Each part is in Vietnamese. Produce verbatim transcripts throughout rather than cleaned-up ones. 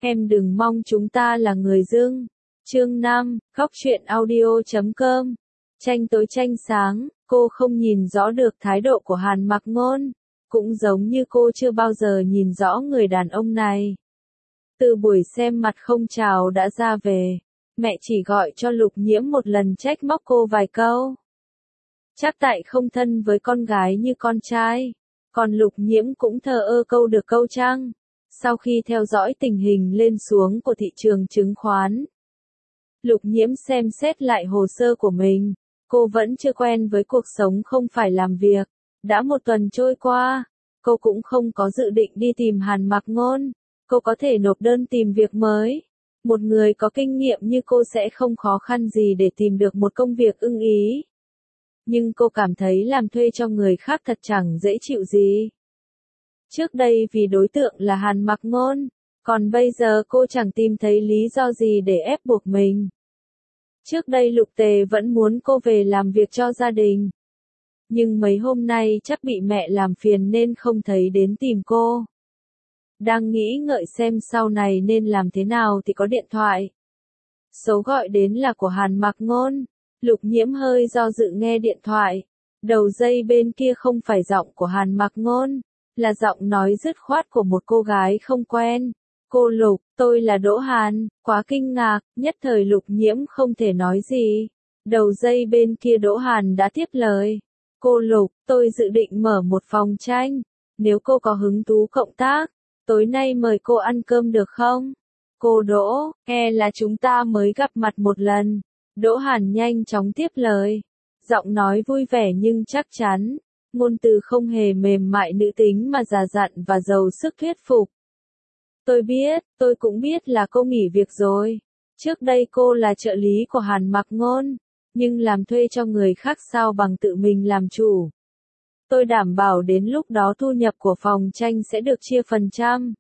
Em đừng mong chúng ta là người dưng. Chương năm, Góc truyện audio chấm com. Tranh tối tranh sáng, cô không nhìn rõ được thái độ của Hàn Mặc Ngôn, cũng giống như cô chưa bao giờ nhìn rõ người đàn ông này. Từ buổi xem mặt không chào đã ra về, mẹ chỉ gọi cho Lục Nhiễm một lần trách móc cô vài câu. Chắc tại không thân với con gái như con trai, còn Lục Nhiễm cũng thờ ơ câu được câu trăng. Sau khi theo dõi tình hình lên xuống của thị trường chứng khoán, Lục Nhiễm xem xét lại hồ sơ của mình. Cô vẫn chưa quen với cuộc sống không phải làm việc. Đã một tuần trôi qua, cô cũng không có dự định đi tìm Hàn Mặc Ngôn. Cô có thể nộp đơn tìm việc mới. Một người có kinh nghiệm như cô sẽ không khó khăn gì để tìm được một công việc ưng ý. Nhưng cô cảm thấy làm thuê cho người khác thật chẳng dễ chịu gì. Trước đây vì đối tượng là Hàn Mặc Ngôn, còn bây giờ cô chẳng tìm thấy lý do gì để ép buộc mình. Trước đây Lục Tề vẫn muốn cô về làm việc cho gia đình. Nhưng mấy hôm nay chắc bị mẹ làm phiền nên không thấy đến tìm cô. Đang nghĩ ngợi xem sau này nên làm thế nào thì có điện thoại. Số gọi đến là của Hàn Mặc Ngôn. Lục Nhiễm hơi do dự nghe điện thoại. Đầu dây bên kia không phải giọng của Hàn Mặc Ngôn, là giọng nói dứt khoát của một cô gái không quen. Cô Lục, tôi là Đỗ Hàn. Quá kinh ngạc, nhất thời Lục Nhiễm không thể nói gì. Đầu dây bên kia Đỗ Hàn đã tiếp lời. Cô Lục, tôi dự định mở một phòng tranh. Nếu cô có hứng thú cộng tác, tối nay mời cô ăn cơm được không? Cô Đỗ, e là chúng ta mới gặp mặt một lần. Đỗ Hàn nhanh chóng tiếp lời. Giọng nói vui vẻ nhưng chắc chắn. Ngôn từ không hề mềm mại nữ tính mà già dặn và giàu sức thuyết phục. Tôi biết, tôi cũng biết là cô nghỉ việc rồi. Trước đây cô là trợ lý của Hàn Mặc Ngôn, nhưng làm thuê cho người khác sao bằng tự mình làm chủ. Tôi đảm bảo đến lúc đó thu nhập của phòng tranh sẽ được chia phần trăm.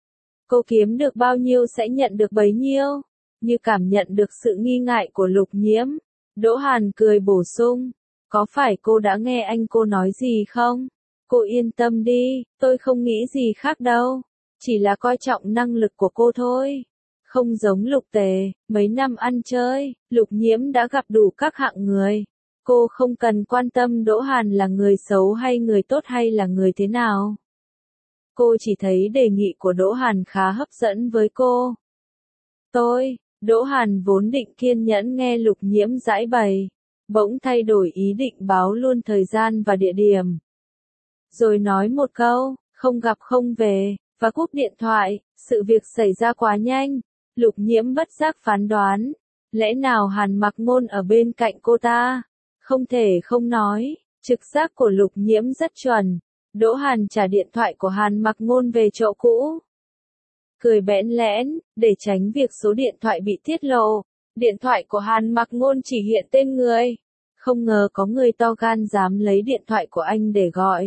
Cô kiếm được bao nhiêu sẽ nhận được bấy nhiêu. Như cảm nhận được sự nghi ngại của Lục Nhiễm, Đỗ Hàn cười bổ sung. Có phải cô đã nghe anh cô nói gì không? Cô yên tâm đi, tôi không nghĩ gì khác đâu. Chỉ là coi trọng năng lực của cô thôi. Không giống Lục Tề, mấy năm ăn chơi, Lục Nhiễm đã gặp đủ các hạng người. Cô không cần quan tâm Đỗ Hàn là người xấu hay người tốt hay là người thế nào. Cô chỉ thấy đề nghị của Đỗ Hàn khá hấp dẫn với cô. Tôi, Đỗ Hàn vốn định kiên nhẫn nghe Lục Nhiễm giải bày, bỗng thay đổi ý định báo luôn thời gian và địa điểm. Rồi nói một câu, không gặp không về, và cúp điện thoại. Sự việc xảy ra quá nhanh. Lục Nhiễm bất giác phán đoán. Lẽ nào Hàn Mặc Ngôn ở bên cạnh cô ta? Không thể không nói, trực giác của Lục Nhiễm rất chuẩn. Đỗ Hàn trả điện thoại của Hàn Mặc Ngôn về chỗ cũ. Cười bẽn lẽn, để tránh việc số điện thoại bị tiết lộ. Điện thoại của Hàn Mặc Ngôn chỉ hiện tên người. Không ngờ có người to gan dám lấy điện thoại của anh để gọi.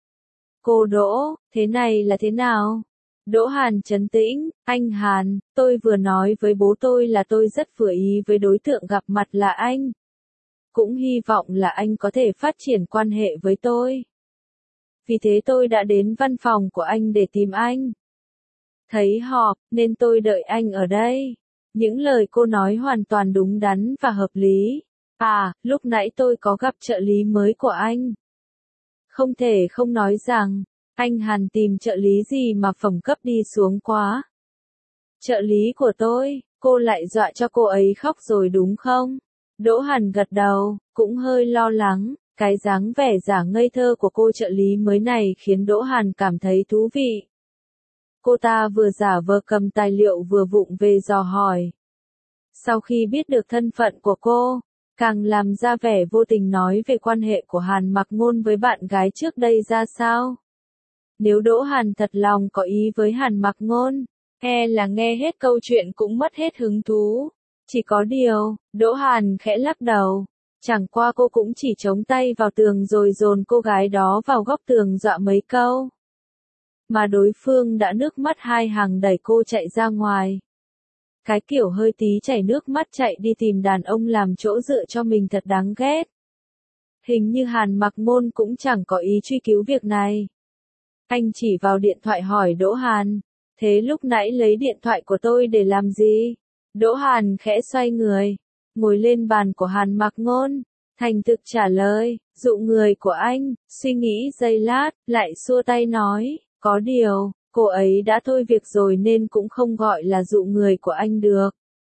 Cô Đỗ, thế này là thế nào? Đỗ Hàn trấn tĩnh, anh Hàn, tôi vừa nói với bố tôi là tôi rất vừa ý với đối tượng gặp mặt là anh. Cũng hy vọng là anh có thể phát triển quan hệ với tôi. Vì thế tôi đã đến văn phòng của anh để tìm anh. Thấy họp, nên tôi đợi anh ở đây. Những lời cô nói hoàn toàn đúng đắn và hợp lý. À, lúc nãy tôi có gặp trợ lý mới của anh. Không thể không nói rằng, anh Hàn tìm trợ lý gì mà phẩm cấp đi xuống quá. Trợ lý của tôi, cô lại dọa cho cô ấy khóc rồi đúng không? Đỗ Hàn gật đầu, cũng hơi lo lắng. Cái dáng vẻ giả ngây thơ của cô trợ lý mới này khiến Đỗ Hàn cảm thấy thú vị. Cô ta vừa giả vờ cầm tài liệu vừa vụng về dò hỏi. Sau khi biết được thân phận của cô, càng làm ra vẻ vô tình nói về quan hệ của Hàn Mặc Ngôn với bạn gái trước đây ra sao. Nếu Đỗ Hàn thật lòng có ý với Hàn Mặc Ngôn, e là nghe hết câu chuyện cũng mất hết hứng thú. Chỉ có điều, Đỗ Hàn khẽ lắc đầu. Chẳng qua cô cũng chỉ chống tay vào tường rồi dồn cô gái đó vào góc tường dọa mấy câu. Mà đối phương đã nước mắt hai hàng đẩy cô chạy ra ngoài. Cái kiểu hơi tí chảy nước mắt chạy đi tìm đàn ông làm chỗ dựa cho mình thật đáng ghét. Hình như Hàn Mặc Ngôn cũng chẳng có ý truy cứu việc này. Anh chỉ vào điện thoại hỏi Đỗ Hàn, Thế lúc nãy lấy điện thoại của tôi để làm gì? Đỗ Hàn khẽ xoay người, ngồi lên bàn của Hàn Mặc Ngôn, thành thực trả lời, dụ người của anh, suy nghĩ giây lát, lại xua tay nói, có điều, cô ấy đã thôi việc rồi nên cũng không gọi là dụ người của anh được.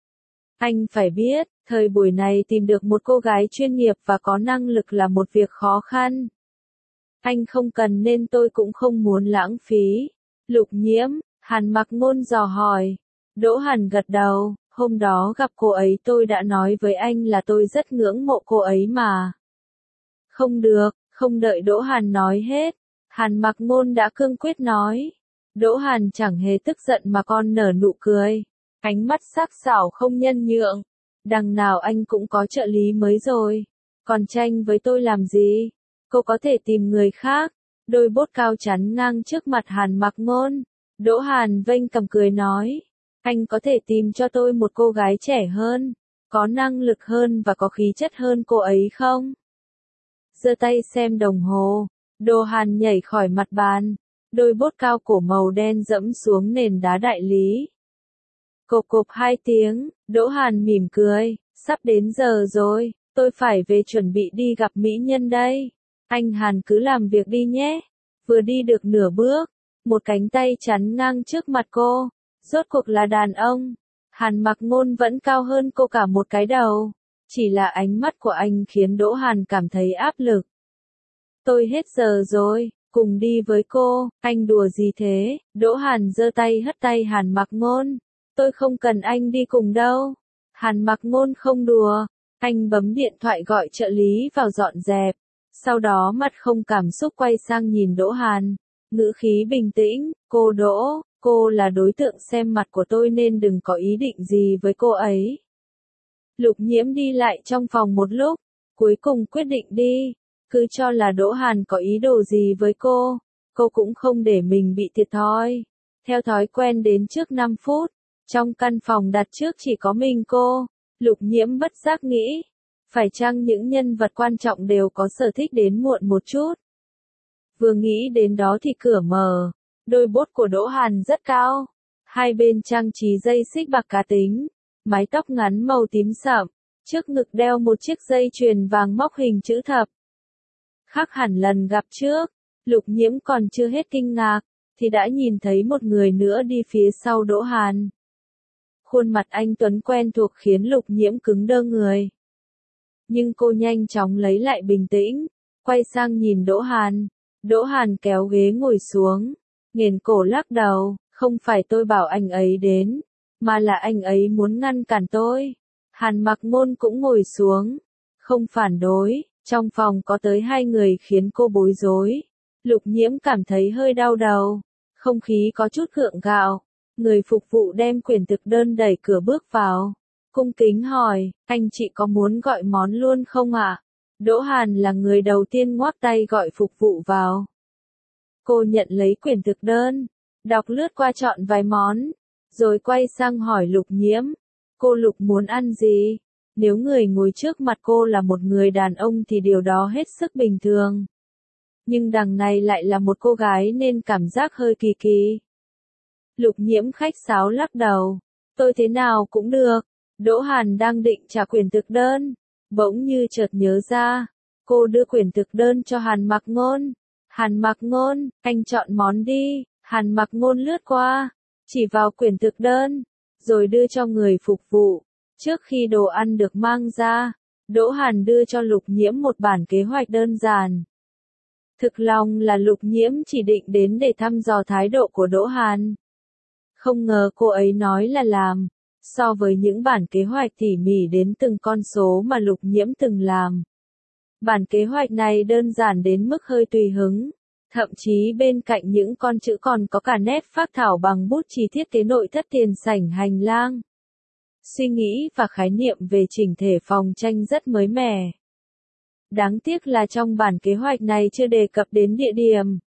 Anh phải biết, thời buổi này tìm được một cô gái chuyên nghiệp và có năng lực là một việc khó khăn. Anh không cần nên tôi cũng không muốn lãng phí. Lục Nhiễm, Hàn Mặc Ngôn dò hỏi. Đỗ Hàn gật đầu, hôm đó gặp cô ấy tôi đã nói với anh là tôi rất ngưỡng mộ cô ấy mà. Không được, không đợi Đỗ Hàn nói hết, Hàn Mặc Ngôn đã cương quyết nói. Đỗ Hàn chẳng hề tức giận mà còn nở nụ cười, ánh mắt sắc sảo không nhân nhượng. Đằng nào anh cũng có trợ lý mới rồi, còn tranh với tôi làm gì? Cô có thể tìm người khác. Đôi bốt cao chắn ngang trước mặt Hàn Mặc Ngôn. Đỗ Hàn vênh cầm cười nói, anh có thể tìm cho tôi một cô gái trẻ hơn, có năng lực hơn và có khí chất hơn cô ấy không? Giơ tay xem đồng hồ, Đỗ Hàn nhảy khỏi mặt bàn, đôi bốt cao cổ màu đen dẫm xuống nền đá đại lý. Cộp cộp hai tiếng, Đỗ Hàn mỉm cười, sắp đến giờ rồi, tôi phải về chuẩn bị đi gặp mỹ nhân đây. Anh Hàn cứ làm việc đi nhé. Vừa đi được nửa bước, một cánh tay chắn ngang trước mặt cô. Rốt cuộc là đàn ông. Hàn Mặc Ngôn vẫn cao hơn cô cả một cái đầu. Chỉ là ánh mắt của anh khiến Đỗ Hàn cảm thấy áp lực. Tôi hết giờ rồi, cùng đi với cô. Anh đùa gì thế? Đỗ Hàn giơ tay hất tay Hàn Mặc Ngôn. Tôi không cần anh đi cùng đâu. Hàn Mặc Ngôn không đùa. Anh bấm điện thoại gọi trợ lý vào dọn dẹp. Sau đó mặt không cảm xúc quay sang nhìn Đỗ Hàn, ngữ khí bình tĩnh, cô Đỗ, cô là đối tượng xem mặt của tôi nên đừng có ý định gì với cô ấy. Lục Nhiễm đi lại trong phòng một lúc, cuối cùng quyết định đi, cứ cho là Đỗ Hàn có ý đồ gì với cô, cô cũng không để mình bị thiệt thòi. Theo thói quen đến trước năm phút, trong căn phòng đặt trước chỉ có mình cô, Lục Nhiễm bất giác nghĩ. Phải chăng những nhân vật quan trọng đều có sở thích đến muộn một chút? Vừa nghĩ đến đó thì cửa mở, đôi bốt của Đỗ Hàn rất cao, hai bên trang trí dây xích bạc cá tính, mái tóc ngắn màu tím sậm, trước ngực đeo một chiếc dây chuyền vàng móc hình chữ thập. Khác hẳn lần gặp trước, Lục Nhiễm còn chưa hết kinh ngạc, thì đã nhìn thấy một người nữa đi phía sau Đỗ Hàn. Khuôn mặt anh tuấn quen thuộc khiến Lục Nhiễm cứng đơ người. Nhưng cô nhanh chóng lấy lại bình tĩnh, quay sang nhìn Đỗ Hàn. Đỗ Hàn kéo ghế ngồi xuống, nghển cổ lắc đầu, không phải tôi bảo anh ấy đến, mà là anh ấy muốn ngăn cản tôi. Hàn Mặc Ngôn cũng ngồi xuống, không phản đối, trong phòng có tới hai người khiến cô bối rối. Lục Nhiễm cảm thấy hơi đau đầu, không khí có chút gượng gạo, người phục vụ đem quyển thực đơn đẩy cửa bước vào. Cung kính hỏi, anh chị có muốn gọi món luôn không ạ? À? Đỗ Hàn là người đầu tiên ngoắc tay gọi phục vụ vào. Cô nhận lấy quyển thực đơn, đọc lướt qua chọn vài món, rồi quay sang hỏi Lục Nhiễm. Cô Lục muốn ăn gì? Nếu người ngồi trước mặt cô là một người đàn ông thì điều đó hết sức bình thường. Nhưng đằng này lại là một cô gái nên cảm giác hơi kỳ kỳ. Lục Nhiễm khách sáo lắc đầu. Tôi thế nào cũng được. Đỗ Hàn đang định trả quyển thực đơn, bỗng như chợt nhớ ra, cô đưa quyển thực đơn cho Hàn Mặc Ngôn. Hàn Mặc Ngôn, anh chọn món đi. Hàn Mặc Ngôn lướt qua, chỉ vào quyển thực đơn, rồi đưa cho người phục vụ. Trước khi đồ ăn được mang ra, Đỗ Hàn đưa cho Lục Nhiễm một bản kế hoạch đơn giản. Thực lòng là Lục Nhiễm chỉ định đến để thăm dò thái độ của Đỗ Hàn. Không ngờ cô ấy nói là làm. So với những bản kế hoạch tỉ mỉ đến từng con số mà Lục Nhiễm từng làm. Bản kế hoạch này đơn giản đến mức hơi tùy hứng. Thậm chí bên cạnh những con chữ còn có cả nét phác thảo bằng bút chì thiết kế nội thất tiền sảnh hành lang. Suy nghĩ và khái niệm về chỉnh thể phòng tranh rất mới mẻ. Đáng tiếc là trong bản kế hoạch này chưa đề cập đến địa điểm,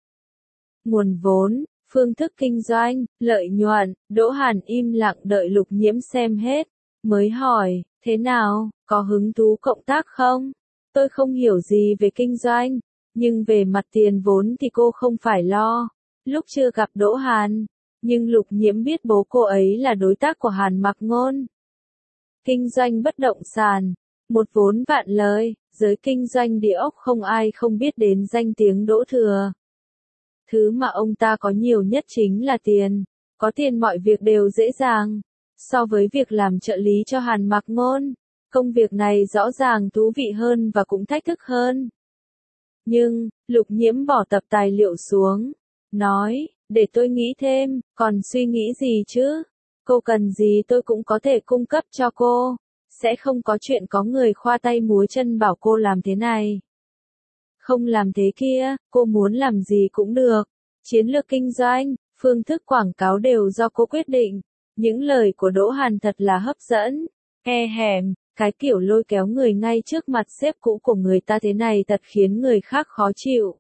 nguồn vốn, phương thức kinh doanh, lợi nhuận. Đỗ Hàn im lặng đợi Lục Nhiễm xem hết, mới hỏi, thế nào, có hứng thú cộng tác không? Tôi không hiểu gì về kinh doanh, nhưng về mặt tiền vốn thì cô không phải lo. Lúc chưa gặp Đỗ Hàn, Nhưng Lục Nhiễm biết bố cô ấy là đối tác của Hàn Mặc Ngôn. Kinh doanh bất động sản, một vốn vạn lời, giới kinh doanh địa ốc không ai không biết đến danh tiếng Đỗ Thừa. Thứ mà ông ta có nhiều nhất chính là tiền, có tiền mọi việc đều dễ dàng. So với việc làm trợ lý cho Hàn Mặc Ngôn, công việc này rõ ràng thú vị hơn và cũng thách thức hơn. Nhưng, Lục Nhiễm bỏ tập tài liệu xuống, nói, để tôi nghĩ thêm, còn suy nghĩ gì chứ? Cô cần gì tôi cũng có thể cung cấp cho cô, sẽ không có chuyện có người khoa tay múa chân bảo cô làm thế này. Không làm thế kia, cô muốn làm gì cũng được. Chiến lược kinh doanh, phương thức quảng cáo đều do cô quyết định. Những lời của Đỗ Hàn thật là hấp dẫn. E hèm, cái kiểu lôi kéo người ngay trước mặt sếp cũ của người ta thế này thật khiến người khác khó chịu.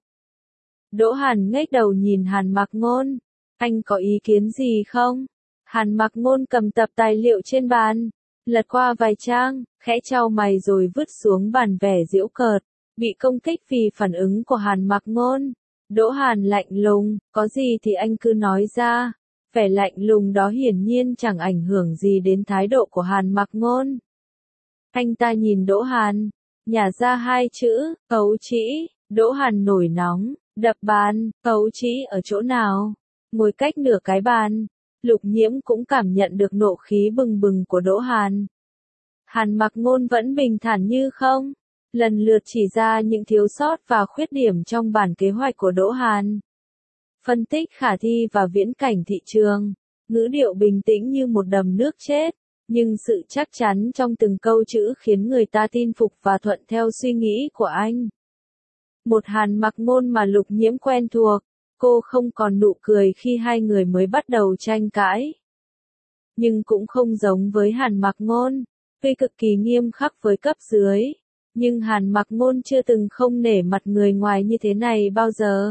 Đỗ Hàn ngếch đầu nhìn Hàn Mặc Ngôn. Anh có ý kiến gì không? Hàn Mặc Ngôn cầm tập tài liệu trên bàn, lật qua vài trang, khẽ chau mày rồi vứt xuống bàn vẻ giễu cợt. Bị công kích vì phản ứng của Hàn Mặc Ngôn. Đỗ Hàn lạnh lùng, có gì thì anh cứ nói ra. Vẻ lạnh lùng đó hiển nhiên chẳng ảnh hưởng gì đến thái độ của Hàn Mặc Ngôn. Anh ta nhìn Đỗ Hàn, nhả ra hai chữ, cấu trĩ. Đỗ Hàn nổi nóng, đập bàn, cấu trĩ ở chỗ nào? Ngồi cách nửa cái bàn. Lục Nhiễm cũng cảm nhận được nộ khí bừng bừng của Đỗ Hàn. Hàn Mặc Ngôn vẫn bình thản như không, lần lượt chỉ ra những thiếu sót và khuyết điểm trong bản kế hoạch của Đỗ Hàn. Phân tích khả thi và viễn cảnh thị trường, ngữ điệu bình tĩnh như một đầm nước chết, nhưng sự chắc chắn trong từng câu chữ khiến người ta tin phục và thuận theo suy nghĩ của anh. Một Hàn Mặc Ngôn mà Lục Nhiễm quen thuộc, cô không còn nụ cười khi hai người mới bắt đầu tranh cãi. Nhưng cũng không giống với Hàn Mặc Ngôn, tuy cực kỳ nghiêm khắc với cấp dưới. Nhưng Hàn Mặc Ngôn chưa từng không nể mặt người ngoài như thế này bao giờ.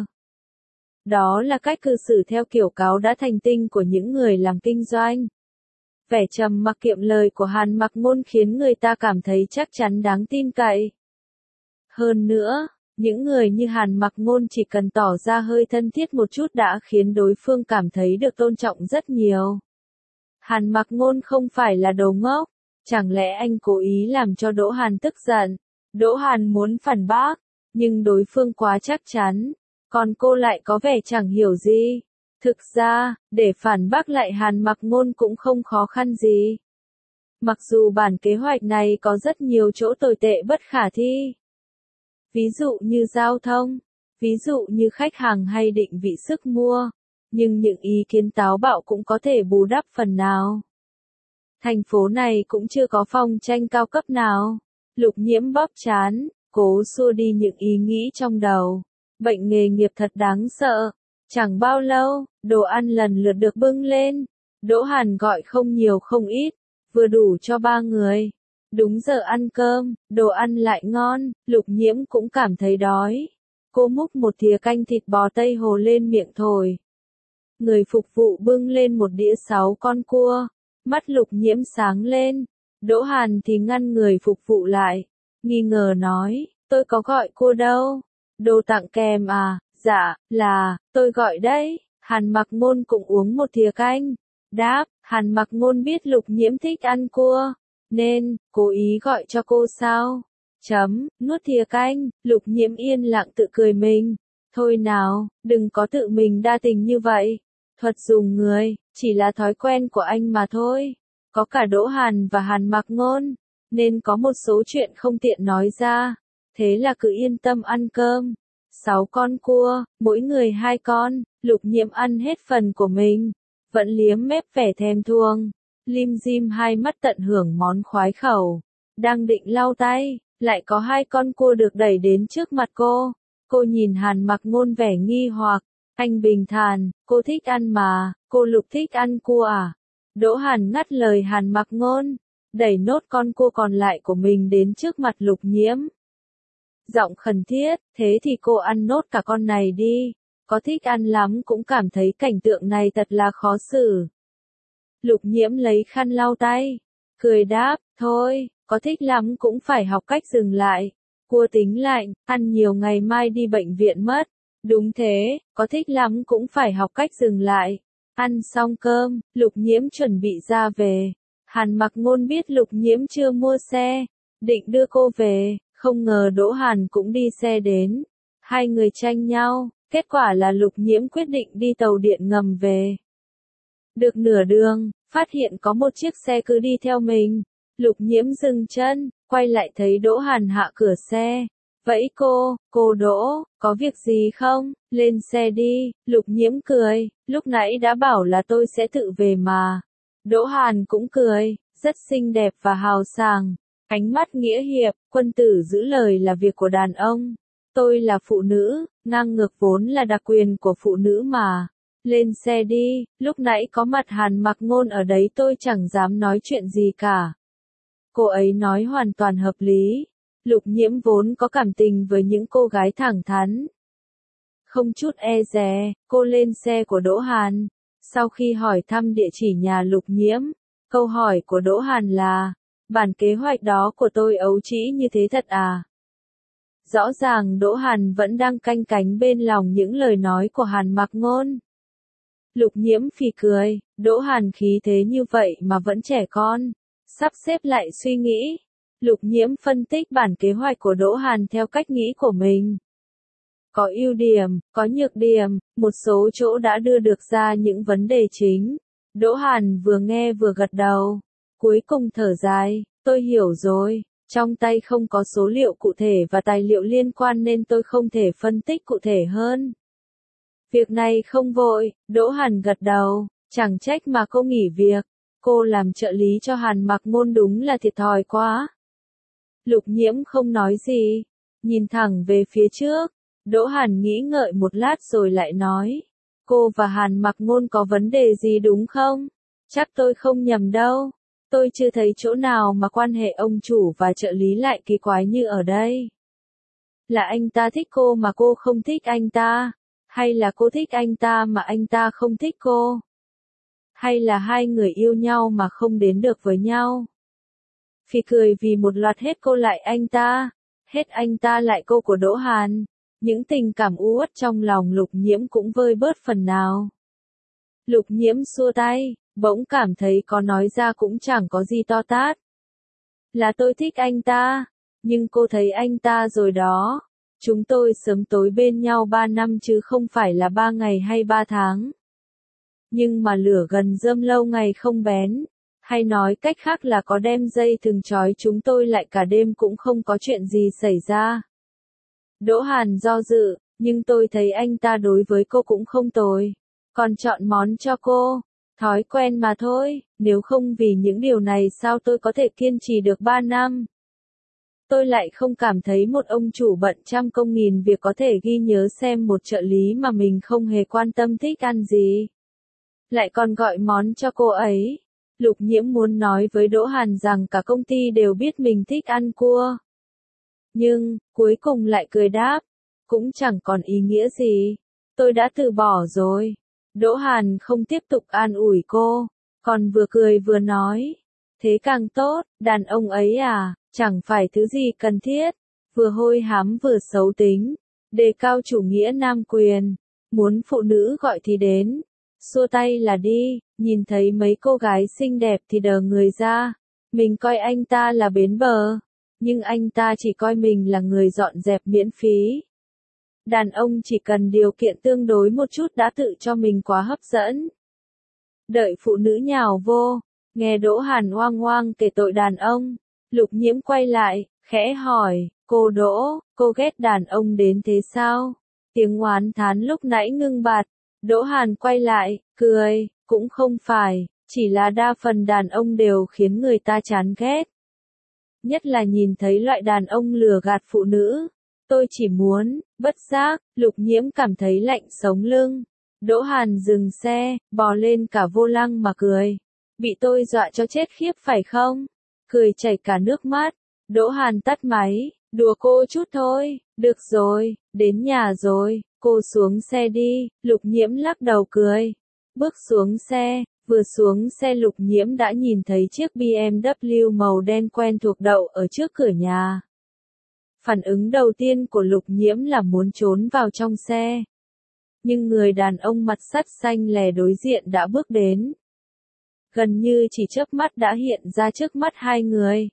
Đó là cách cư xử theo kiểu cáo đã thành tinh của những người làm kinh doanh. Vẻ trầm mặc kiệm lời của Hàn Mặc Ngôn khiến người ta cảm thấy chắc chắn đáng tin cậy. Hơn nữa, những người như Hàn Mặc Ngôn chỉ cần tỏ ra hơi thân thiết một chút đã khiến đối phương cảm thấy được tôn trọng rất nhiều. Hàn Mặc Ngôn không phải là đồ ngốc, chẳng lẽ anh cố ý làm cho Đỗ Hàn tức giận? Đỗ Hàn muốn phản bác, nhưng đối phương quá chắc chắn, còn cô lại có vẻ chẳng hiểu gì. Thực ra, để phản bác lại Hàn Mặc Ngôn cũng không khó khăn gì. Mặc dù bản kế hoạch này có rất nhiều chỗ tồi tệ bất khả thi. Ví dụ như giao thông, ví dụ như khách hàng hay định vị sức mua, nhưng những ý kiến táo bạo cũng có thể bù đắp phần nào. Thành phố này cũng chưa có phòng tranh cao cấp nào. Lục Nhiễm bóp trán, cố xua đi những ý nghĩ trong đầu. Bệnh nghề nghiệp thật đáng sợ. Chẳng bao lâu, đồ ăn lần lượt được bưng lên. Đỗ Hàn gọi không nhiều không ít, vừa đủ cho ba người. Đúng giờ ăn cơm, đồ ăn lại ngon, Lục Nhiễm cũng cảm thấy đói. Cô múc một thìa canh thịt bò Tây Hồ lên miệng thổi. Người phục vụ bưng lên một đĩa sáu con cua. Mắt Lục Nhiễm sáng lên. Đỗ Hàn thì ngăn người phục vụ lại. Nghi ngờ nói, tôi có gọi cua đâu. Đồ tặng kèm à, dạ, là, tôi gọi đấy. Hàn Mặc Ngôn cũng uống một thìa canh. Đáp, Hàn Mặc Ngôn biết Lục Nhiễm thích ăn cua, nên, cố ý gọi cho cô sao? Chấm, nuốt thìa canh, Lục Nhiễm yên lặng tự cười mình. Thôi nào, đừng có tự mình đa tình như vậy. Thuật dùng người, chỉ là thói quen của anh mà thôi. Có cả Đỗ Hàn và Hàn Mặc Ngôn, nên có một số chuyện không tiện nói ra. Thế là cứ yên tâm ăn cơm. Sáu con cua, mỗi người hai con, Lục Nhiễm ăn hết phần của mình. Vẫn liếm mép vẻ thèm thuồng. Lim dim hai mắt tận hưởng món khoái khẩu. Đang định lau tay, lại có hai con cua được đẩy đến trước mặt cô. Cô nhìn Hàn Mặc Ngôn vẻ nghi hoặc. Anh bình thản, cô thích ăn mà, cô Lục thích ăn cua à? Đỗ Hàn ngắt lời Hàn Mặc Ngôn, đẩy nốt con cua còn lại của mình đến trước mặt Lục Nhiễm. Giọng khẩn thiết, thế thì cô ăn nốt cả con này đi, có thích ăn lắm cũng cảm thấy cảnh tượng này thật là khó xử. Lục Nhiễm lấy khăn lau tay, cười đáp, thôi, có thích lắm cũng phải học cách dừng lại. Cua tính lạnh, ăn nhiều ngày mai đi bệnh viện mất. Đúng thế, có thích lắm cũng phải học cách dừng lại. Ăn xong cơm, Lục Nhiễm chuẩn bị ra về. Hàn Mặc Ngôn biết Lục Nhiễm chưa mua xe, định đưa cô về, không ngờ Đỗ Hàn cũng đi xe đến. Hai người tranh nhau, kết quả là Lục Nhiễm quyết định đi tàu điện ngầm về. Được nửa đường, phát hiện có một chiếc xe cứ đi theo mình. Lục Nhiễm dừng chân, quay lại thấy Đỗ Hàn hạ cửa xe. Vẫy cô, cô Đỗ, có việc gì không? Lên xe đi, Lục Nhiễm cười, lúc nãy đã bảo là tôi sẽ tự về mà. Đỗ Hàn cũng cười, rất xinh đẹp và hào sảng. Ánh mắt nghĩa hiệp, quân tử giữ lời là việc của đàn ông. Tôi là phụ nữ, ngang ngược vốn là đặc quyền của phụ nữ mà. Lên xe đi, lúc nãy có mặt Hàn Mặc Ngôn ở đấy tôi chẳng dám nói chuyện gì cả. Cô ấy nói hoàn toàn hợp lý. Lục Nhiễm vốn có cảm tình với những cô gái thẳng thắn. Không chút e dè, cô lên xe của Đỗ Hàn. Sau khi hỏi thăm địa chỉ nhà Lục Nhiễm, câu hỏi của Đỗ Hàn là, bản kế hoạch đó của tôi ấu trĩ như thế thật à? Rõ ràng Đỗ Hàn vẫn đang canh cánh bên lòng những lời nói của Hàn Mặc Ngôn. Lục Nhiễm phì cười, Đỗ Hàn khí thế như vậy mà vẫn trẻ con. Sắp xếp lại suy nghĩ. Lục Nhiễm phân tích bản kế hoạch của Đỗ Hàn theo cách nghĩ của mình. Có ưu điểm, có nhược điểm, một số chỗ đã đưa được ra những vấn đề chính. Đỗ Hàn vừa nghe vừa gật đầu. Cuối cùng thở dài, tôi hiểu rồi. Trong tay không có số liệu cụ thể và tài liệu liên quan nên tôi không thể phân tích cụ thể hơn. Việc này không vội, Đỗ Hàn gật đầu, chẳng trách mà cô nghỉ việc. Cô làm trợ lý cho Hàn Mặc Ngôn đúng là thiệt thòi quá. Lục Nhiễm không nói gì, nhìn thẳng về phía trước. Đỗ Hàn nghĩ ngợi một lát rồi lại nói, cô và Hàn Mặc Ngôn có vấn đề gì đúng không? Chắc tôi không nhầm đâu. Tôi chưa thấy chỗ nào mà quan hệ ông chủ và trợ lý lại kỳ quái như ở đây. Là anh ta thích cô mà cô không thích anh ta? Hay là cô thích anh ta mà anh ta không thích cô? Hay là hai người yêu nhau mà không đến được với nhau? Phì cười vì một loạt hết cô lại anh ta, hết anh ta lại cô của Đỗ Hàn. Những tình cảm u uất trong lòng Lục Nhiễm cũng vơi bớt phần nào. Lục Nhiễm xua tay, bỗng cảm thấy có nói ra cũng chẳng có gì to tát. Là tôi thích anh ta, nhưng cô thấy anh ta rồi đó. Chúng tôi sớm tối bên nhau ba năm chứ không phải là ba ngày hay ba tháng. Nhưng mà lửa gần rơm lâu ngày không bén. Hay nói cách khác là có đem dây thừng trói chúng tôi lại cả đêm cũng không có chuyện gì xảy ra. Đỗ Hàn do dự, nhưng tôi thấy anh ta đối với cô cũng không tồi. Còn chọn món cho cô, thói quen mà thôi, nếu không vì những điều này sao tôi có thể kiên trì được ba năm. Tôi lại không cảm thấy một ông chủ bận trăm công nghìn việc có thể ghi nhớ xem một trợ lý mà mình không hề quan tâm thích ăn gì. Lại còn gọi món cho cô ấy. Lục Nhiễm muốn nói với Đỗ Hàn rằng cả công ty đều biết mình thích ăn cua. Nhưng, cuối cùng lại cười đáp, cũng chẳng còn ý nghĩa gì. Tôi đã từ bỏ rồi. Đỗ Hàn không tiếp tục an ủi cô, còn vừa cười vừa nói. Thế càng tốt, đàn ông ấy à, chẳng phải thứ gì cần thiết. Vừa hôi hám vừa xấu tính. Đề cao chủ nghĩa nam quyền. Muốn phụ nữ gọi thì đến. Xua tay là đi, nhìn thấy mấy cô gái xinh đẹp thì đờ người ra. Mình coi anh ta là bến bờ. Nhưng anh ta chỉ coi mình là người dọn dẹp miễn phí. Đàn ông chỉ cần điều kiện tương đối một chút đã tự cho mình quá hấp dẫn. Đợi phụ nữ nhào vô, nghe Đỗ Hàn oang oang kể tội đàn ông. Lục Nhiễm quay lại, khẽ hỏi, cô Đỗ, cô ghét đàn ông đến thế sao? Tiếng oán thán lúc nãy ngưng bặt. Đỗ Hàn quay lại, cười, cũng không phải, chỉ là đa phần đàn ông đều khiến người ta chán ghét. Nhất là nhìn thấy loại đàn ông lừa gạt phụ nữ. Tôi chỉ muốn, bất giác, Lục Nhiễm cảm thấy lạnh sống lưng. Đỗ Hàn dừng xe, bò lên cả vô lăng mà cười. Bị tôi dọa cho chết khiếp phải không? Cười chảy cả nước mắt. Đỗ Hàn tắt máy, đùa cô chút thôi, được rồi, đến nhà rồi, cô xuống xe đi. Lục Nhiễm lắc đầu cười. Bước xuống xe, vừa xuống xe Lục Nhiễm đã nhìn thấy chiếc bê em vê màu đen quen thuộc đậu ở trước cửa nhà. Phản ứng đầu tiên của Lục Nhiễm là muốn trốn vào trong xe. nhưng người đàn ông mặt sắt xanh lè đối diện đã bước đến. Gần như chỉ chớp mắt đã hiện ra trước mắt hai người.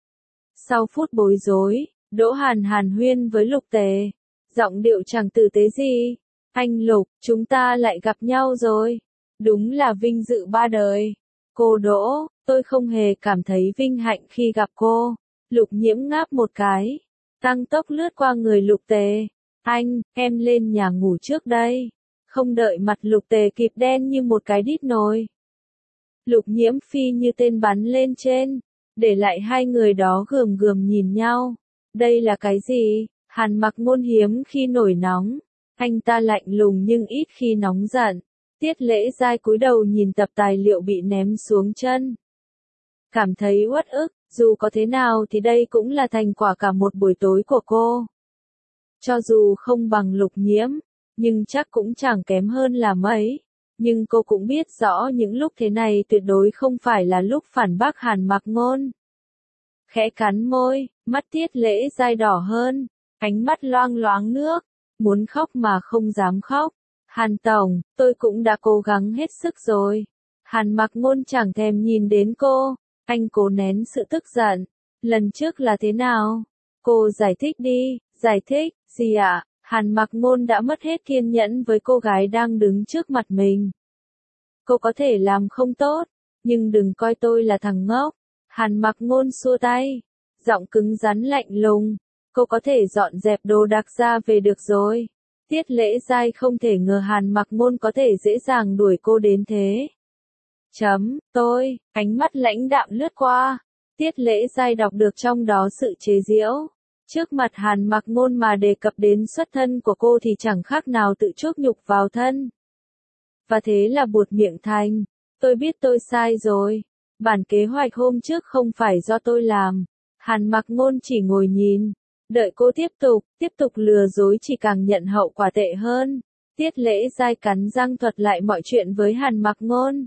Sau phút bối rối, Đỗ Hàn hàn huyên với Lục Tề. Giọng điệu chẳng tử tế gì. Anh Lục, chúng ta lại gặp nhau rồi. Đúng là vinh dự ba đời. Cô Đỗ, tôi không hề cảm thấy vinh hạnh khi gặp cô. Lục Nhiễm ngáp một cái. Tăng tốc lướt qua người Lục Tề. Anh, em lên nhà ngủ trước đây. Không đợi mặt Lục Tề kịp đen như một cái đít nồi. Lục Nhiễm phi như tên bắn lên trên. Để lại hai người đó gườm gườm nhìn nhau. Đây là cái gì? Hàn Mặc Ngôn hiếm khi nổi nóng. Anh ta lạnh lùng nhưng ít khi nóng giận. Tiết Lễ Giai cúi đầu nhìn tập tài liệu bị ném xuống chân. Cảm thấy uất ức, dù có thế nào thì đây cũng là thành quả cả một buổi tối của cô. Cho dù không bằng Lục Nhiễm, nhưng chắc cũng chẳng kém hơn là mấy. Nhưng cô cũng biết rõ những lúc thế này tuyệt đối không phải là lúc phản bác Hàn Mặc Ngôn. Khẽ cắn môi, mắt Tiết Lễ Giai đỏ hơn, ánh mắt loang loáng nước, muốn khóc mà không dám khóc. Hàn Tổng, tôi cũng đã cố gắng hết sức rồi. Hàn Mặc Ngôn chẳng thèm nhìn đến cô, anh cố nén sự tức giận. Lần trước là thế nào? Cô giải thích đi, giải thích, gì ạ? À? Hàn Mặc Ngôn đã mất hết kiên nhẫn với cô gái đang đứng trước mặt mình. Cô có thể làm không tốt, nhưng đừng coi tôi là thằng ngốc. Hàn Mặc Ngôn xua tay, giọng cứng rắn lạnh lùng. Cô có thể dọn dẹp đồ đạc ra về được rồi. Tiết Lễ Giai không thể ngờ Hàn Mặc Ngôn có thể dễ dàng đuổi cô đến thế. Chấm, tôi, ánh mắt lãnh đạm lướt qua. Tiết Lễ Giai đọc được trong đó sự chế giễu. Trước mặt Hàn Mặc Ngôn mà đề cập đến xuất thân của cô thì chẳng khác nào tự chuốc nhục vào thân. Và thế là buột miệng thành. Tôi biết tôi sai rồi. Bản kế hoạch hôm trước không phải do tôi làm. Hàn Mặc Ngôn chỉ ngồi nhìn. Đợi cô tiếp tục, tiếp tục lừa dối chỉ càng nhận hậu quả tệ hơn. Tiết Lễ Giai cắn răng thuật lại mọi chuyện với Hàn Mặc Ngôn.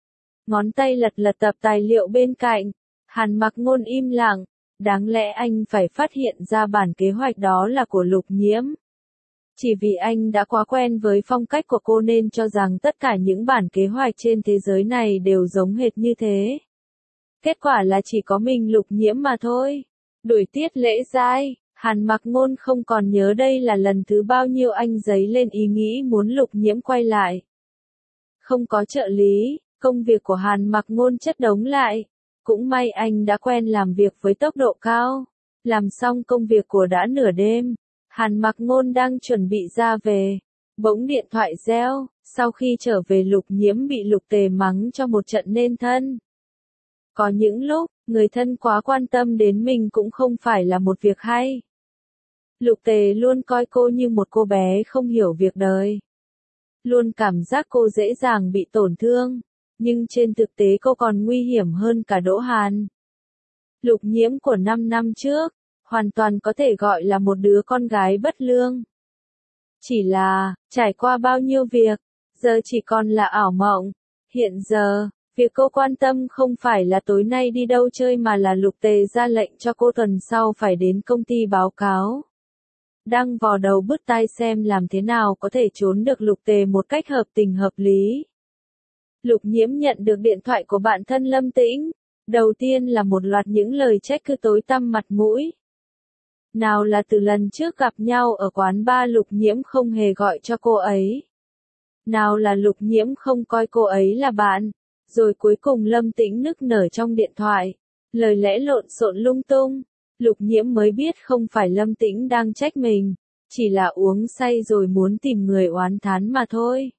Ngón tay lật lật tập tài liệu bên cạnh. Hàn Mặc Ngôn im lặng. Đáng lẽ anh phải phát hiện ra bản kế hoạch đó là của Lục Nhiễm. Chỉ vì anh đã quá quen với phong cách của cô nên cho rằng tất cả những bản kế hoạch trên thế giới này đều giống hệt như thế. Kết quả là chỉ có mình Lục Nhiễm mà thôi. Đuổi Tiết Lễ Giai, Hàn Mặc Ngôn không còn nhớ đây là lần thứ bao nhiêu anh dấy lên ý nghĩ muốn Lục Nhiễm quay lại. Không có trợ lý, công việc của Hàn Mặc Ngôn chất đống lại. Cũng may anh đã quen làm việc với tốc độ cao. Làm xong công việc của đã nửa đêm. Hàn Mặc Ngôn đang chuẩn bị ra về. Bỗng điện thoại reo. Sau khi trở về Lục Nhiễm bị Lục Tề mắng cho một trận nên thân. Có những lúc, người thân quá quan tâm đến mình cũng không phải là một việc hay. Lục Tề luôn coi cô như một cô bé không hiểu việc đời. Luôn cảm giác cô dễ dàng bị tổn thương. Nhưng trên thực tế cô còn nguy hiểm hơn cả Đỗ Hàn. Lục Nhiễm của năm năm trước, hoàn toàn có thể gọi là một đứa con gái bất lương. Chỉ là, trải qua bao nhiêu việc, giờ chỉ còn là ảo mộng. Hiện giờ, việc cô quan tâm không phải là tối nay đi đâu chơi mà là Lục Tề ra lệnh cho cô tuần sau phải đến công ty báo cáo. Đang vò đầu bứt tai xem làm thế nào có thể trốn được Lục Tề một cách hợp tình hợp lý. Lục Nhiễm nhận được điện thoại của bạn thân Lâm Tĩnh. Đầu tiên là một loạt những lời trách cứ tối tăm mặt mũi. Nào là từ lần trước gặp nhau ở quán bar Lục Nhiễm không hề gọi cho cô ấy. Nào là Lục Nhiễm không coi cô ấy là bạn. Rồi cuối cùng Lâm Tĩnh nức nở trong điện thoại. Lời lẽ lộn xộn lung tung. Lục Nhiễm mới biết không phải Lâm Tĩnh đang trách mình. Chỉ là uống say rồi muốn tìm người oán thán mà thôi.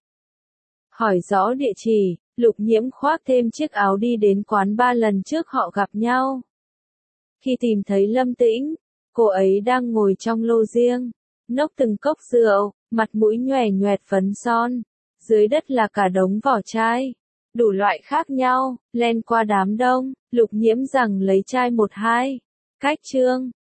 Hỏi rõ địa chỉ, Lục Nhiễm khoác thêm chiếc áo đi đến quán ba lần trước họ gặp nhau. Khi tìm thấy Lâm Tĩnh, cô ấy đang ngồi trong lô riêng, nốc từng cốc rượu, mặt mũi nhòe nhoẹt phấn son. Dưới đất là cả đống vỏ chai, đủ loại khác nhau, len qua đám đông, Lục Nhiễm rằng lấy chai một hai. Cách chương